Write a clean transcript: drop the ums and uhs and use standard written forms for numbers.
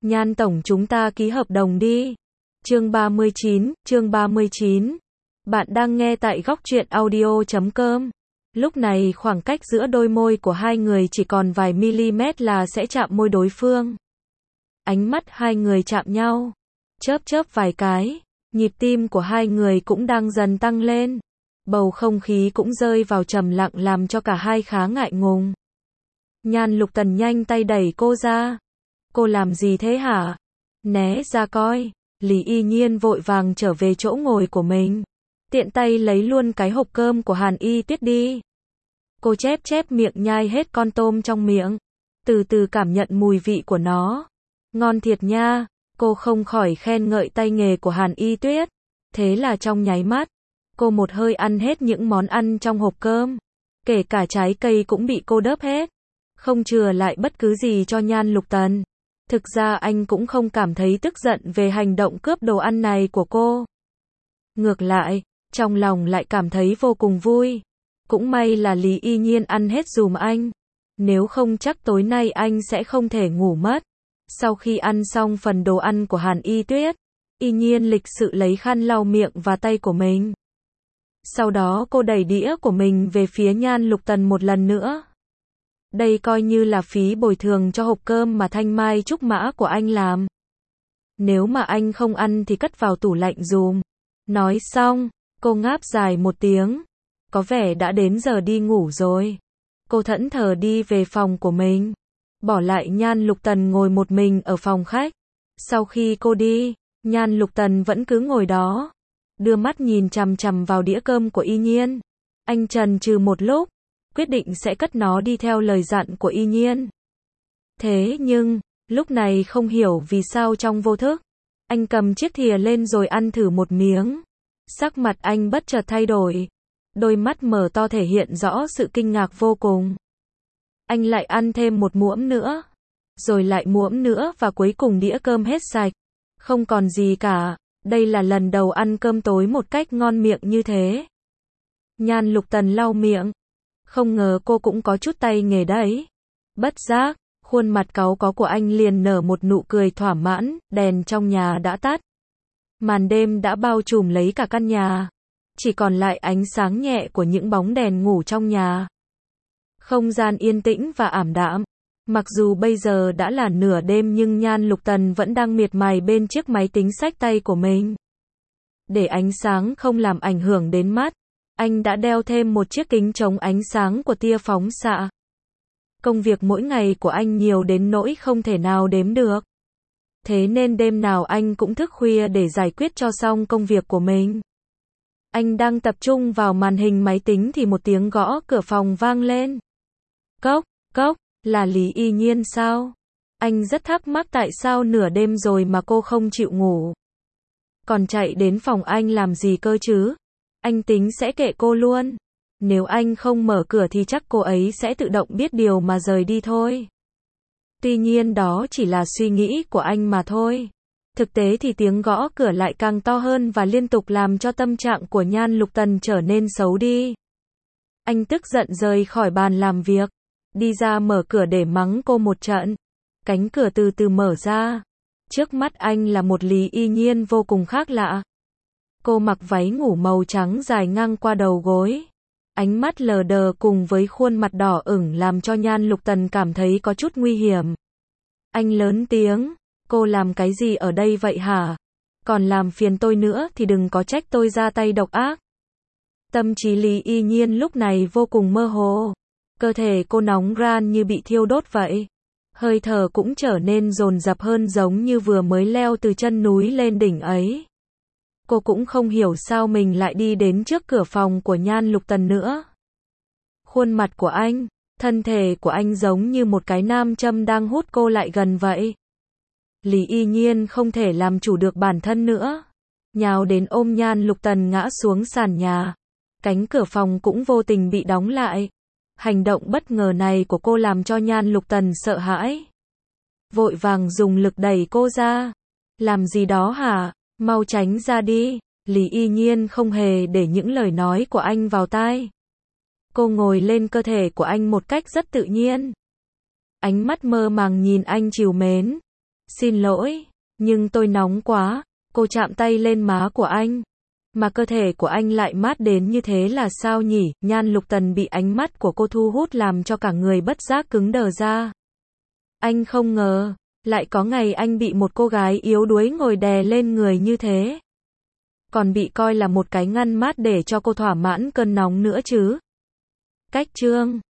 Nhan tổng chúng ta ký hợp đồng đi. Chương 39. Bạn đang nghe tại góc truyện audio.com. Lúc này khoảng cách giữa đôi môi của hai người chỉ còn vài mm là sẽ chạm môi đối phương. Ánh mắt hai người chạm nhau, chớp chớp vài cái, nhịp tim của hai người cũng đang dần tăng lên. Bầu không khí cũng rơi vào trầm lặng làm cho cả hai khá ngại ngùng. Nhan Lục Tần nhanh tay đẩy cô ra. Cô làm gì thế hả? Né ra coi. Lý Y Nhiên vội vàng trở về chỗ ngồi của mình. Tiện tay lấy luôn cái hộp cơm của Hàn Y Tuyết đi. Cô chép miệng nhai hết con tôm trong miệng. Từ từ cảm nhận mùi vị của nó. Ngon thiệt nha. Cô không khỏi khen ngợi tay nghề của Hàn Y Tuyết. Thế là trong nháy mắt, cô một hơi ăn hết những món ăn trong hộp cơm. Kể cả trái cây cũng bị cô đớp hết. Không chừa lại bất cứ gì cho Nhan Lục Tần. Thực ra anh cũng không cảm thấy tức giận về hành động cướp đồ ăn này của cô. Ngược lại, trong lòng lại cảm thấy vô cùng vui. Cũng may là Lý Y Nhiên ăn hết dùm anh. Nếu không chắc tối nay anh sẽ không thể ngủ mất. Sau khi ăn xong phần đồ ăn của Hàn Y Tuyết, Y Nhiên lịch sự lấy khăn lau miệng và tay của mình. Sau đó cô đẩy đĩa của mình về phía Nhan Lục Tần một lần nữa. Đây coi như là phí bồi thường cho hộp cơm mà thanh mai trúc mã của anh làm. Nếu mà anh không ăn thì cất vào tủ lạnh dùm. Nói xong, cô ngáp dài một tiếng. Có vẻ đã đến giờ đi ngủ rồi. Cô thẫn thờ đi về phòng của mình. Bỏ lại Nhan Lục Tần ngồi một mình ở phòng khách. Sau khi cô đi, Nhan Lục Tần vẫn cứ ngồi đó. Đưa mắt nhìn chằm chằm vào đĩa cơm của Y Nhiên. Anh chần chừ một lúc, quyết định sẽ cất nó đi theo lời dặn của Y Nhiên. Thế nhưng, lúc này không hiểu vì sao trong vô thức, anh cầm chiếc thìa lên rồi ăn thử một miếng. Sắc mặt anh bất chợt thay đổi. Đôi mắt mở to thể hiện rõ sự kinh ngạc vô cùng. Anh lại ăn thêm một muỗng nữa. Rồi lại muỗng nữa và cuối cùng đĩa cơm hết sạch. Không còn gì cả. Đây là lần đầu ăn cơm tối một cách ngon miệng như thế. Nhan Lục Tần lau miệng. Không ngờ cô cũng có chút tay nghề đấy. Bất giác, khuôn mặt cáu có của anh liền nở một nụ cười thỏa mãn. Đèn trong nhà đã tắt. Màn đêm đã bao trùm lấy cả căn nhà. Chỉ còn lại ánh sáng nhẹ của những bóng đèn ngủ trong nhà. Không gian yên tĩnh và ảm đạm. Mặc dù bây giờ đã là nửa đêm nhưng Nhan Lục Tần vẫn đang miệt mài bên chiếc máy tính xách tay của mình. Để ánh sáng không làm ảnh hưởng đến mắt, anh đã đeo thêm một chiếc kính chống ánh sáng của tia phóng xạ. Công việc mỗi ngày của anh nhiều đến nỗi không thể nào đếm được. Thế nên đêm nào anh cũng thức khuya để giải quyết cho xong công việc của mình. Anh đang tập trung vào màn hình máy tính thì một tiếng gõ cửa phòng vang lên. Cốc, cốc, là Lý Y Nhiên sao? Anh rất thắc mắc tại sao nửa đêm rồi mà cô không chịu ngủ. Còn chạy đến phòng anh làm gì cơ chứ? Anh tính sẽ kệ cô luôn. Nếu anh không mở cửa thì chắc cô ấy sẽ tự động biết điều mà rời đi thôi. Tuy nhiên đó chỉ là suy nghĩ của anh mà thôi. Thực tế thì tiếng gõ cửa lại càng to hơn và liên tục làm cho tâm trạng của Nhan Lục Tần trở nên xấu đi. Anh tức giận rời khỏi bàn làm việc, đi ra mở cửa để mắng cô một trận. Cánh cửa từ từ mở ra. Trước mắt anh là một Lý Y Nhiên vô cùng khác lạ. Cô mặc váy ngủ màu trắng dài ngang qua đầu gối. Ánh mắt lờ đờ cùng với khuôn mặt đỏ ửng làm cho Nhan Lục Tần cảm thấy có chút nguy hiểm. Anh lớn tiếng. Cô làm cái gì ở đây vậy hả? Còn làm phiền tôi nữa thì đừng có trách tôi ra tay độc ác. Tâm trí Lý Y Nhiên lúc này vô cùng mơ hồ. Cơ thể cô nóng ran như bị thiêu đốt vậy. Hơi thở cũng trở nên dồn dập hơn giống như vừa mới leo từ chân núi lên đỉnh ấy. Cô cũng không hiểu sao mình lại đi đến trước cửa phòng của Nhan Lục Tần nữa. Khuôn mặt của anh, thân thể của anh giống như một cái nam châm đang hút cô lại gần vậy. Lý Y Nhiên không thể làm chủ được bản thân nữa. Nhào đến ôm Nhan Lục Tần ngã xuống sàn nhà. Cánh cửa phòng cũng vô tình bị đóng lại. Hành động bất ngờ này của cô làm cho Nhan Lục Tần sợ hãi. Vội vàng dùng lực đẩy cô ra. Làm gì đó hả? Mau tránh ra đi. Lý Y Nhiên không hề để những lời nói của anh vào tai. Cô ngồi lên cơ thể của anh một cách rất tự nhiên. Ánh mắt mơ màng nhìn anh trìu mến. Xin lỗi, nhưng tôi nóng quá. Cô chạm tay lên má của anh. Mà cơ thể của anh lại mát đến như thế là sao nhỉ? Nhan Lục Tần bị ánh mắt của cô thu hút làm cho cả người bất giác cứng đờ ra. Anh không ngờ, lại có ngày anh bị một cô gái yếu đuối ngồi đè lên người như thế. Còn bị coi là một cái ngăn mát để cho cô thỏa mãn cơn nóng nữa chứ. Cách chương